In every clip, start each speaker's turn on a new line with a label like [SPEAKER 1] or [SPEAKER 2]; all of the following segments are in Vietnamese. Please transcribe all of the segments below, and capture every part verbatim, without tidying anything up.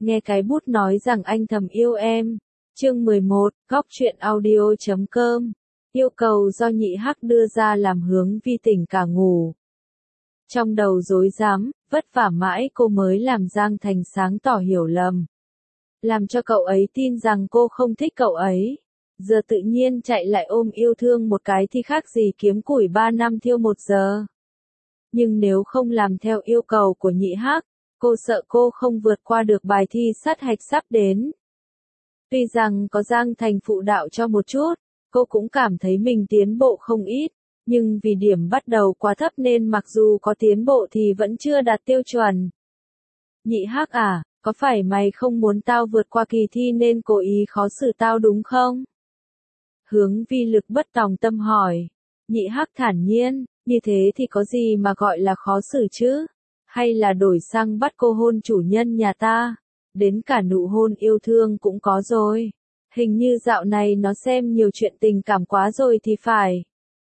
[SPEAKER 1] Nghe cái bút nói rằng anh thầm yêu em. Chương mười một, góc truyện audio chấm com. Yêu cầu do Nhị Hắc đưa ra làm Hướng Vi tỉnh cả ngủ. Trong đầu rối rắm, vất vả mãi cô mới làm Giang Thành sáng tỏ hiểu lầm. Làm cho cậu ấy tin rằng cô không thích cậu ấy. Giờ tự nhiên chạy lại ôm yêu thương một cái thì khác gì kiếm củi ba năm thiêu một giờ. Nhưng nếu không làm theo yêu cầu của Nhị Hắc, cô sợ cô không vượt qua được bài thi sát hạch sắp đến. Tuy rằng có Giang Thành phụ đạo cho một chút, cô cũng cảm thấy mình tiến bộ không ít, nhưng vì điểm bắt đầu quá thấp nên mặc dù có tiến bộ thì vẫn chưa đạt tiêu chuẩn. Nhị Hắc à, có phải mày không muốn tao vượt qua kỳ thi nên cố ý khó xử tao đúng không? Hướng Vi lực bất tòng tâm hỏi. Nhị Hắc thản nhiên, như thế thì có gì mà gọi là khó xử chứ? Hay là đổi sang bắt cô hôn chủ nhân nhà ta? Đến cả nụ hôn yêu thương cũng có rồi. Hình như dạo này nó xem nhiều chuyện tình cảm quá rồi thì phải.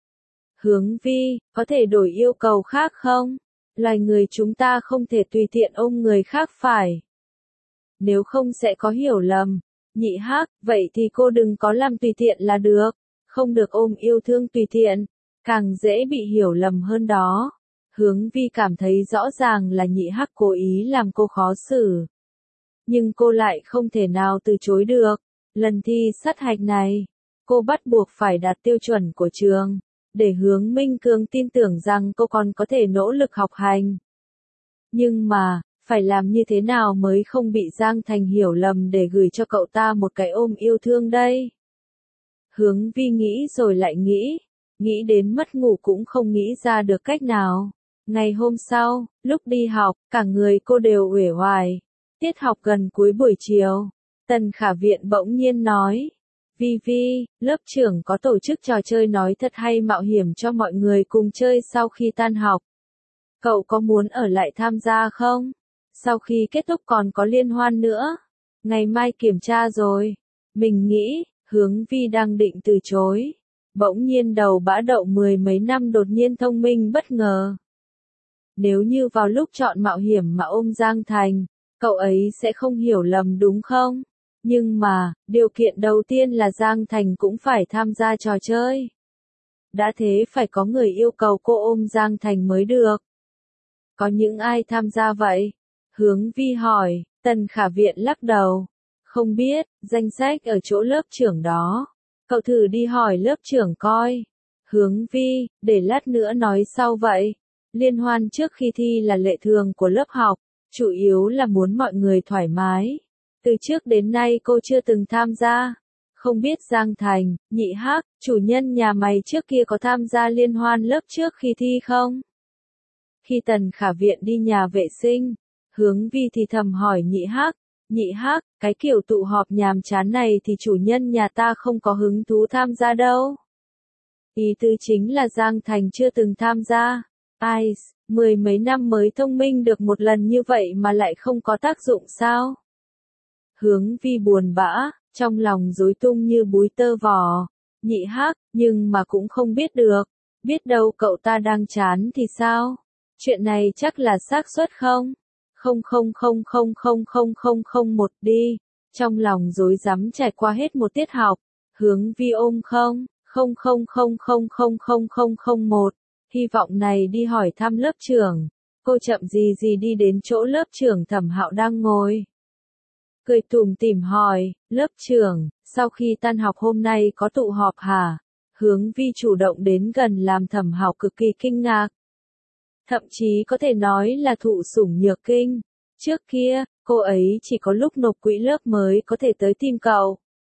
[SPEAKER 1] Hướng Vi, có thể đổi yêu cầu khác không? Loài người chúng ta không thể tùy tiện ôm người khác phải. Nếu không sẽ có hiểu lầm. Nhị Hắc, vậy thì cô đừng có làm tùy tiện là được. Không được ôm yêu thương tùy tiện. Càng dễ bị hiểu lầm hơn đó. Hướng Vi cảm thấy rõ ràng là Nhị Hắc cố ý làm cô khó xử. Nhưng cô lại không thể nào từ chối được. Lần thi sát hạch này, cô bắt buộc phải đạt tiêu chuẩn của trường, để Hướng Minh Cương tin tưởng rằng cô còn có thể nỗ lực học hành. Nhưng mà, phải làm như thế nào mới không bị Giang Thành hiểu lầm để gửi cho cậu ta một cái ôm yêu thương đây? Hướng Vi nghĩ rồi lại nghĩ, nghĩ đến mất ngủ cũng không nghĩ ra được cách nào. Ngày hôm sau, lúc đi học, cả người cô đều uể oải. Tiết học gần cuối buổi chiều, Tần Khả Viện bỗng nhiên nói, Vi Vi, lớp trưởng có tổ chức trò chơi nói thật hay mạo hiểm cho mọi người cùng chơi sau khi tan học. Cậu có muốn ở lại tham gia không? Sau khi kết thúc còn có liên hoan nữa. Ngày mai kiểm tra rồi. Mình nghĩ, Hướng Vi đang định từ chối. Bỗng nhiên đầu bã đậu mười mấy năm đột nhiên thông minh bất ngờ. Nếu như vào lúc chọn mạo hiểm mà ôm Giang Thành, cậu ấy sẽ không hiểu lầm đúng không? Nhưng mà, điều kiện đầu tiên là Giang Thành cũng phải tham gia trò chơi. Đã thế phải có người yêu cầu cô ôm Giang Thành mới được. Có những ai tham gia vậy? Hướng Vi hỏi. Tần Khả Viện lắc đầu. Không biết, danh sách ở chỗ lớp trưởng đó. Cậu thử đi hỏi lớp trưởng coi. Hướng Vi, để lát nữa nói sau vậy. Liên hoan trước khi thi là lệ thường của lớp học, chủ yếu là muốn mọi người thoải mái. Từ trước đến nay cô chưa từng tham gia. Không biết Giang Thành, Nhị Hắc, chủ nhân nhà mày trước kia có tham gia liên hoan lớp trước khi thi không? Khi Tần Khả Viện đi nhà vệ sinh, Hướng Vi thì thầm hỏi Nhị Hắc, Nhị Hắc, cái kiểu tụ họp nhàm chán này thì chủ nhân nhà ta không có hứng thú tham gia đâu. Ý tư chính là Giang Thành chưa từng tham gia. Ai, mười mấy năm mới thông minh được một lần như vậy mà lại không có tác dụng sao? Hướng Vi buồn bã, trong lòng rối tung như búi tơ vò. Nhị Hắc, nhưng mà cũng không biết được. Biết đâu cậu ta đang chán thì sao? Chuyện này chắc là xác suất không? Không không không không không không không không một đi. Trong lòng rối rắm trải qua hết một tiết học. Hướng Vi ôm không, không không không không không không không không một. Hy vọng này đi hỏi thăm lớp trưởng. Cô chậm gì gì đi đến chỗ lớp trưởng Thẩm Hạo đang ngồi. Cười tủm tỉm hỏi, lớp trưởng, sau khi tan học hôm nay có tụ họp hả? Hướng Vi chủ động đến gần làm Thẩm Hạo cực kỳ kinh ngạc. Thậm chí có thể nói là thụ sủng nhược kinh. Trước kia, cô ấy chỉ có lúc nộp quỹ lớp mới có thể tới tìm cậu.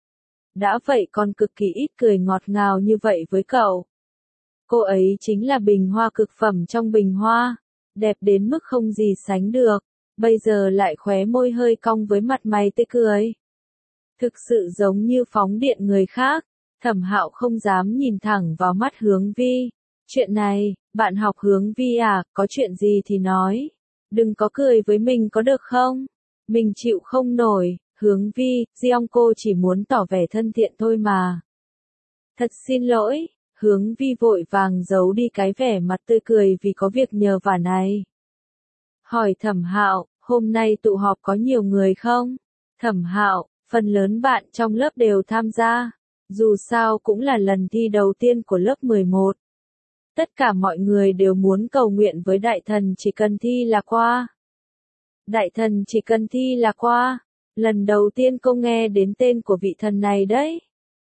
[SPEAKER 1] Đã vậy còn cực kỳ ít cười ngọt ngào như vậy với cậu. Cô ấy chính là bình hoa cực phẩm trong bình hoa, đẹp đến mức không gì sánh được, bây giờ lại khóe môi hơi cong với mặt mày tươi cười. Thực sự giống như phóng điện người khác, Thẩm Hạo không dám nhìn thẳng vào mắt Hướng Vi. Chuyện này, bạn học Hướng Vi à, có chuyện gì thì nói. Đừng có cười với mình có được không? Mình chịu không nổi, Hướng Vi, Giong cô chỉ muốn tỏ vẻ thân thiện thôi mà. Thật xin lỗi. Hướng Vi vội vàng giấu đi cái vẻ mặt tươi cười vì có việc nhờ vả này. Hỏi Thẩm Hạo, Hôm nay tụ họp có nhiều người không? Thẩm Hạo, phần lớn bạn trong lớp đều tham gia. Dù sao cũng là lần thi đầu tiên của lớp mười một. Tất cả mọi người đều muốn cầu nguyện với đại thần chỉ cần thi là qua. Đại thần chỉ cần thi là qua. Lần đầu tiên cô nghe đến tên của vị thần này đấy.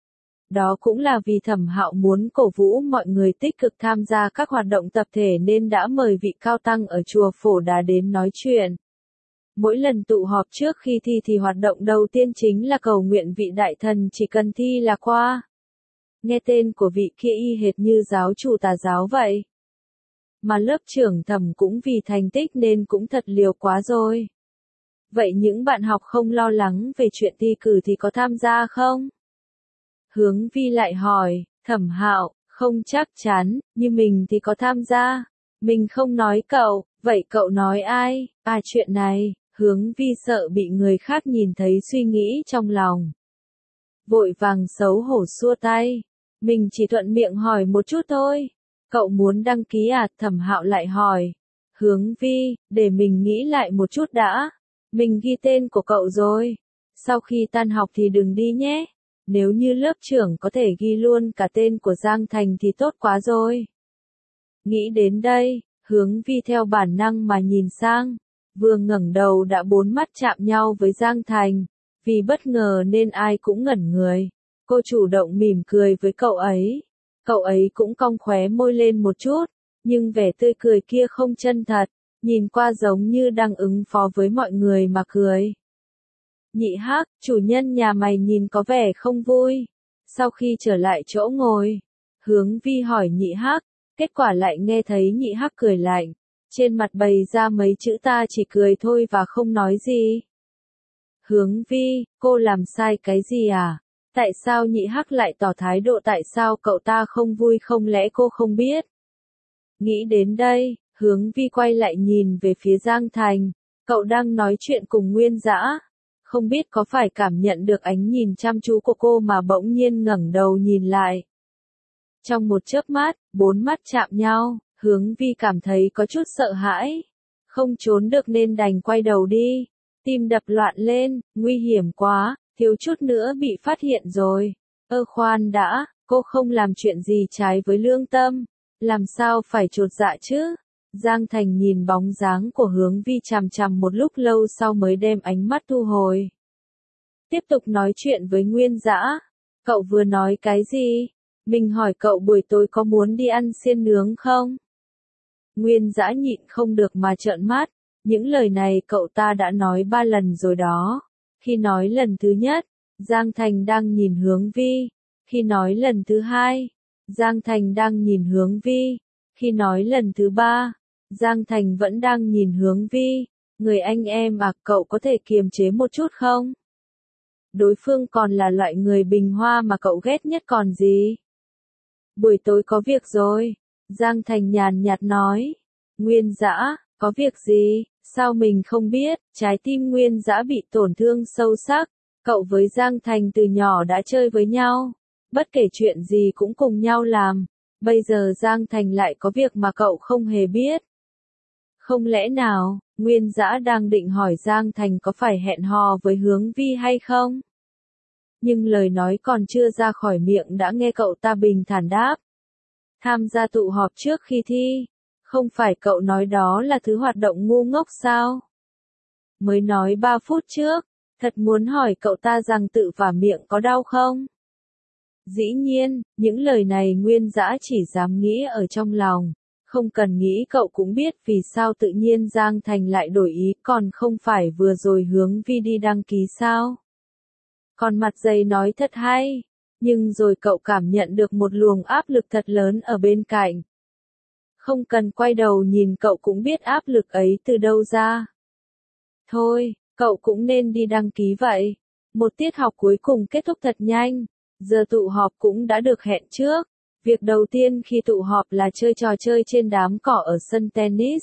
[SPEAKER 1] Đó cũng là vì Thẩm Hạo muốn cổ vũ mọi người tích cực tham gia các hoạt động tập thể nên đã mời vị cao tăng ở chùa Phổ Đà đến nói chuyện. Mỗi lần tụ họp trước khi thi thì hoạt động đầu tiên chính là cầu nguyện vị đại thần chỉ cần thi là qua. Nghe tên của vị kia y hệt như giáo chủ tà giáo vậy. Mà lớp trưởng Thẩm cũng vì thành tích nên cũng thật liều quá rồi. Vậy những bạn học không lo lắng về chuyện thi cử thì có tham gia không? Hướng Vi lại hỏi, Thẩm Hạo, không chắc chắn, như mình thì có tham gia. Mình không nói cậu, vậy cậu nói ai? À chuyện này, Hướng Vi sợ bị người khác nhìn thấy suy nghĩ trong lòng. Vội vàng xấu hổ xua tay. Mình chỉ thuận miệng hỏi một chút thôi. Cậu muốn đăng ký à? Thẩm Hạo lại hỏi. Hướng Vi, để mình nghĩ lại một chút đã. Mình ghi tên của cậu rồi. Sau khi tan học thì đừng đi nhé. Nếu như lớp trưởng có thể ghi luôn cả tên của Giang Thành thì tốt quá rồi. Nghĩ đến đây, Hướng Vi theo bản năng mà nhìn sang. Vừa ngẩng đầu đã bốn mắt chạm nhau với Giang Thành. Vì bất ngờ nên ai cũng ngẩn người. Cô chủ động mỉm cười với cậu ấy. Cậu ấy cũng cong khóe môi lên một chút. Nhưng vẻ tươi cười kia không chân thật. Nhìn qua giống như đang ứng phó với mọi người mà cười. Nhị Hắc, chủ nhân nhà mày nhìn có vẻ không vui. Sau khi trở lại chỗ ngồi, Hướng Vi hỏi Nhị Hắc, kết quả lại nghe thấy Nhị Hắc cười lạnh. Trên mặt bày ra mấy chữ ta chỉ cười thôi và không nói gì. Hướng Vi, cô làm sai cái gì à? Tại sao Nhị Hắc lại tỏ thái độ tại sao cậu ta không vui không lẽ cô không biết? Nghĩ đến đây, Hướng Vi quay lại nhìn về phía Giang Thành. Cậu đang nói chuyện cùng Nguyên Dã. Không biết có phải cảm nhận được ánh nhìn chăm chú của cô mà bỗng nhiên ngẩng đầu nhìn lại. Trong một chớp mắt, bốn mắt chạm nhau, Hướng Vi cảm thấy có chút sợ hãi. Không trốn được nên đành quay đầu đi. Tim đập loạn lên, nguy hiểm quá, thiếu chút nữa bị phát hiện rồi. Ơ khoan đã, cô không làm chuyện gì trái với lương tâm. Làm sao phải chột dạ chứ? Giang Thành nhìn bóng dáng của Hướng Vi chằm chằm một lúc lâu sau mới đem ánh mắt thu hồi. Tiếp tục nói chuyện với Nguyên Dã. Cậu vừa nói cái gì? Mình hỏi cậu buổi tối có muốn đi ăn xiên nướng không? Nguyên Dã nhịn không được mà trợn mắt. Những lời này cậu ta đã nói ba lần rồi đó. Khi nói lần thứ nhất, Giang Thành đang nhìn Hướng Vi. Khi nói lần thứ hai, Giang Thành đang nhìn Hướng Vi. Khi nói lần thứ ba, Giang Thành vẫn đang nhìn Hướng Vi. Người anh em à, cậu có thể kiềm chế một chút không? Đối phương còn là loại người bình hoa mà cậu ghét nhất còn gì? Buổi tối có việc rồi. Giang Thành nhàn nhạt nói. Nguyên Dã, có việc gì? Sao mình không biết? Trái tim Nguyên Dã bị tổn thương sâu sắc. Cậu với Giang Thành từ nhỏ đã chơi với nhau. Bất kể chuyện gì cũng cùng nhau làm. Bây giờ Giang Thành lại có việc mà cậu không hề biết. Không lẽ nào, Nguyên Dã đang định hỏi Giang Thành có phải hẹn hò với Hướng Vi hay không? Nhưng lời nói còn chưa ra khỏi miệng đã nghe cậu ta bình thản đáp. Tham gia tụ họp trước khi thi. Không phải cậu nói đó là thứ hoạt động ngu ngốc sao? Mới nói ba phút trước, thật muốn hỏi cậu ta rằng tự vả miệng có đau không? Dĩ nhiên, những lời này Nguyên Dã chỉ dám nghĩ ở trong lòng. Không cần nghĩ cậu cũng biết vì sao tự nhiên Giang Thành lại đổi ý, còn không phải vừa rồi Hướng Vi đi đăng ký sao? Còn mặt dày nói thật hay, nhưng rồi cậu cảm nhận được một luồng áp lực thật lớn ở bên cạnh. Không cần quay đầu nhìn cậu cũng biết áp lực ấy từ đâu ra. Thôi, cậu cũng nên đi đăng ký vậy. Một tiết học cuối cùng kết thúc thật nhanh, giờ tụ họp cũng đã được hẹn trước. Việc đầu tiên khi tụ họp là chơi trò chơi trên đám cỏ ở sân tennis.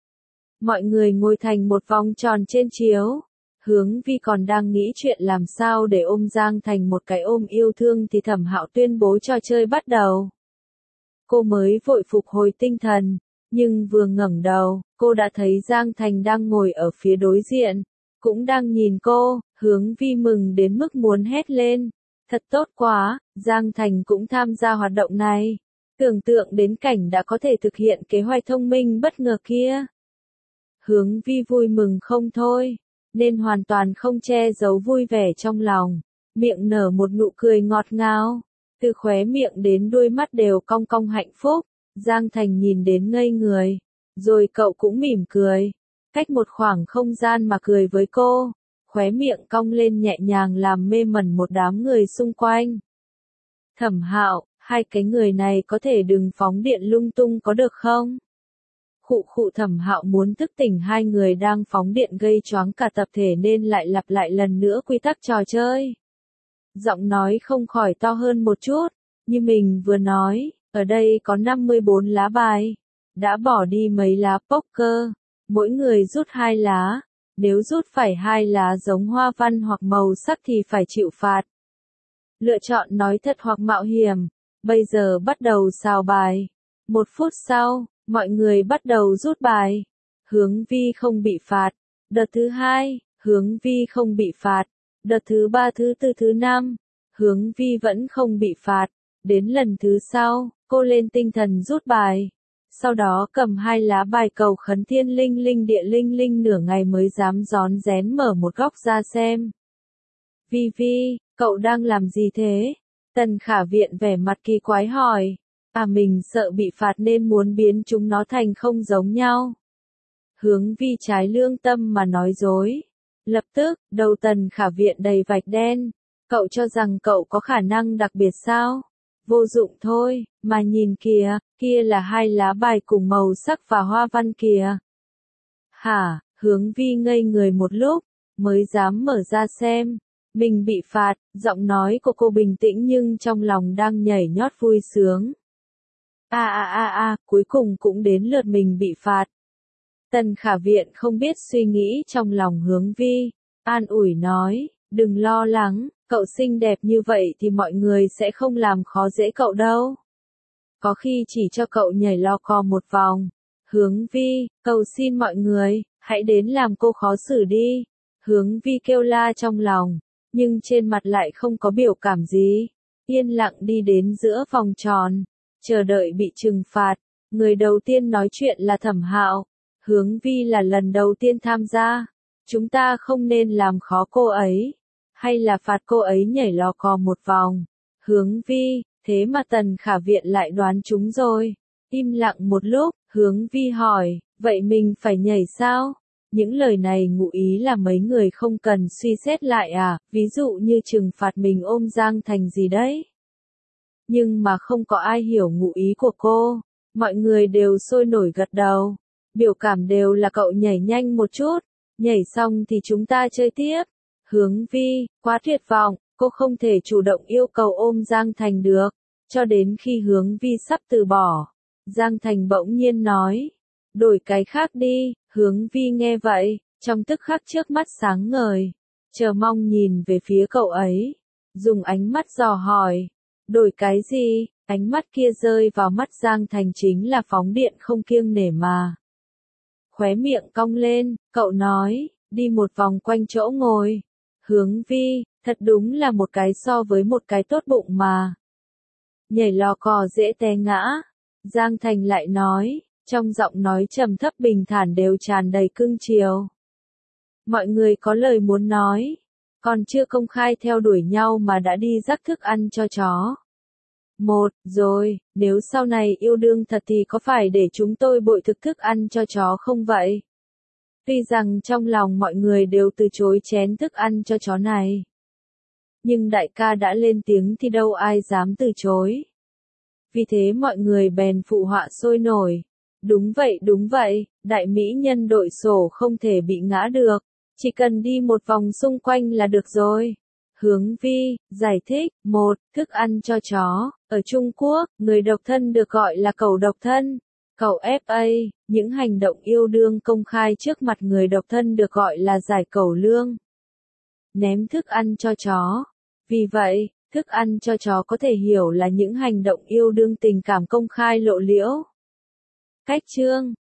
[SPEAKER 1] Mọi người ngồi thành một vòng tròn trên chiếu. Hướng Vi còn đang nghĩ chuyện làm sao để ôm Giang Thành một cái ôm yêu thương thì Thẩm Hạo tuyên bố trò chơi bắt đầu. Cô mới vội phục hồi tinh thần. Nhưng vừa ngẩng đầu, cô đã thấy Giang Thành đang ngồi ở phía đối diện, cũng đang nhìn cô, Hướng Vi mừng đến mức muốn hét lên. Thật tốt quá, Giang Thành cũng tham gia hoạt động này. Tưởng tượng đến cảnh đã có thể thực hiện kế hoạch thông minh bất ngờ kia. Hướng Vi vui mừng không thôi, nên hoàn toàn không che giấu vui vẻ trong lòng, miệng nở một nụ cười ngọt ngào, từ khóe miệng đến đuôi mắt đều cong cong hạnh phúc. Giang Thành nhìn đến ngây người, rồi cậu cũng mỉm cười, cách một khoảng không gian mà cười với cô, khóe miệng cong lên nhẹ nhàng làm mê mẩn một đám người xung quanh. Thẩm Hạo, hai cái người này có thể đừng phóng điện lung tung có được không? Khụ khụ Thẩm Hạo muốn thức tỉnh hai người đang phóng điện gây choáng cả tập thể nên lại lặp lại lần nữa quy tắc trò chơi. Giọng nói không khỏi to hơn một chút, như mình vừa nói, ở đây có năm mươi bốn lá bài, đã bỏ đi mấy lá poker, mỗi người rút hai lá, nếu rút phải hai lá giống hoa văn hoặc màu sắc thì phải chịu phạt. Lựa chọn nói thật hoặc mạo hiểm, bây giờ bắt đầu xào bài. Một phút sau, mọi người bắt đầu rút bài. Hướng Vi không bị phạt. Đợt thứ hai, Hướng Vi không bị phạt. Đợt thứ ba thứ tư thứ năm, Hướng Vi vẫn không bị phạt. Đến lần thứ sau, cô lên tinh thần rút bài. Sau đó cầm hai lá bài cầu khấn thiên linh linh địa linh linh nửa ngày mới dám rón rén mở một góc ra xem. Vi Vi, cậu đang làm gì thế? Tần Khả Viện vẻ mặt kỳ quái hỏi. À mình sợ bị phạt nên muốn biến chúng nó thành không giống nhau. Hướng Vi trái lương tâm mà nói dối. Lập tức, đầu Tần Khả Viện đầy vạch đen. Cậu cho rằng cậu có khả năng đặc biệt sao? Vô dụng thôi, mà nhìn kìa, kia là hai lá bài cùng màu sắc và hoa văn kìa. Hả, Hướng Vi ngây người một lúc, mới dám mở ra xem. Mình bị phạt, giọng nói của cô bình tĩnh nhưng trong lòng đang nhảy nhót vui sướng. A a a a, cuối cùng cũng đến lượt mình bị phạt. Tần Khả Viện không biết suy nghĩ trong lòng Hướng Vi, an ủi nói, đừng lo lắng, cậu xinh đẹp như vậy thì mọi người sẽ không làm khó dễ cậu đâu. Có khi chỉ cho cậu nhảy lo co một vòng. Hướng Vi, cầu xin mọi người, hãy đến làm cô khó xử đi. Hướng Vi kêu la trong lòng, nhưng trên mặt lại không có biểu cảm gì. Yên lặng đi đến giữa vòng tròn, chờ đợi bị trừng phạt. Người đầu tiên nói chuyện là Thẩm Hạo. Hướng Vi là lần đầu tiên tham gia. Chúng ta không nên làm khó cô ấy. Hay là phạt cô ấy nhảy lò cò một vòng. Hướng Vi, thế mà Tần Khả Viện lại đoán chúng rồi. Im lặng một lúc, Hướng Vi hỏi, vậy mình phải nhảy sao? Những lời này ngụ ý là mấy người không cần suy xét lại à, ví dụ như trừng phạt mình ôm Giang Thành gì đấy. Nhưng mà không có ai hiểu ngụ ý của cô. Mọi người đều sôi nổi gật đầu. Biểu cảm đều là cậu nhảy nhanh một chút. Nhảy xong thì chúng ta chơi tiếp. Hướng Vi, quá tuyệt vọng, cô không thể chủ động yêu cầu ôm Giang Thành được. Cho đến khi Hướng Vi sắp từ bỏ, Giang Thành bỗng nhiên nói, đổi cái khác đi. Hướng Vi nghe vậy, trong tức khắc trước mắt sáng ngời, chờ mong nhìn về phía cậu ấy, dùng ánh mắt dò hỏi, đổi cái gì? Ánh mắt kia rơi vào mắt Giang Thành chính là phóng điện không kiêng nể mà. Khóe miệng cong lên, cậu nói, đi một vòng quanh chỗ ngồi. Hướng Vi, thật đúng là một cái so với một cái tốt bụng mà. Nhảy lò cò dễ té ngã. Giang Thành lại nói, trong giọng nói trầm thấp bình thản đều tràn đầy cưng chiều. Mọi người có lời muốn nói, còn chưa công khai theo đuổi nhau mà đã đi rắc thức ăn cho chó. Một, rồi, nếu sau này yêu đương thật thì có phải để chúng tôi bội thực thức ăn cho chó không vậy? Tuy rằng trong lòng mọi người đều từ chối chén thức ăn cho chó này. Nhưng đại ca đã lên tiếng thì đâu ai dám từ chối. Vì thế mọi người bèn phụ họa sôi nổi. Đúng vậy đúng vậy, đại mỹ nhân đội sổ không thể bị ngã được. Chỉ cần đi một vòng xung quanh là được rồi. Hướng Vi, giải thích, một, thức ăn cho chó. Ở Trung Quốc, người độc thân được gọi là cẩu độc thân. Cẩu ép a, những hành động yêu đương công khai trước mặt người độc thân được gọi là giải cẩu lương. Ném thức ăn cho chó. Vì vậy, thức ăn cho chó có thể hiểu là những hành động yêu đương tình cảm công khai lộ liễu. Cách chương